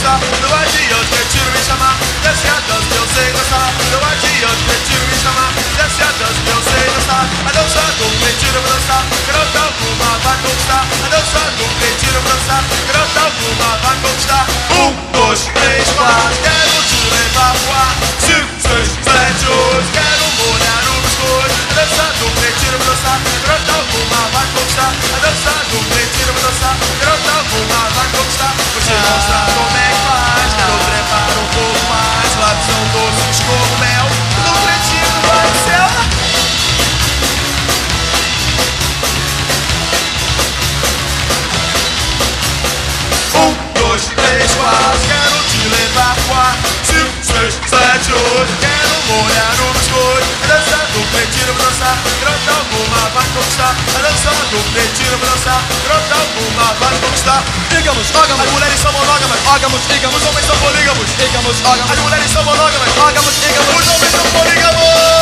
conquistar. Não adianta tiro me chamar, desce a dança que eu sei dançar. Não adianta tiro me chamar, desce a dança que eu sei dançar. A dança do retiro pra dançar, garota alguma vai conquistar. A dança do retiro pra dançar, garota alguma vai conquistar. 1, 2, 3, 4, quero te levar pro ar. 5, 6, 7, 8, quero molhar o biscoito. A dança do retiro pra dançar, garota alguma vai conquistar. A dança do retiro pra dançar, garota alguma vai conquistar. Vou te mostrar como é que faz, quero trepar um pouco mais. Lábios são doces como mel, no retiro vai do céu. 1, 2, 3, 4, quero te levar pro ar. 5, 6, 7, 8, quero molhar o biscoito. A dança do retiro pra dançar, garota alguma vai conquistar. A dança do retiro pra dançar, garota alguma vai conquistar. Ígamos, ógamos, As mulheres são monógamas, ógamos, ígamos, os homens são polígamos. ígamos, ógamos, As mulheres são monógamas, ógamos, ígamos. os homens são polígamos.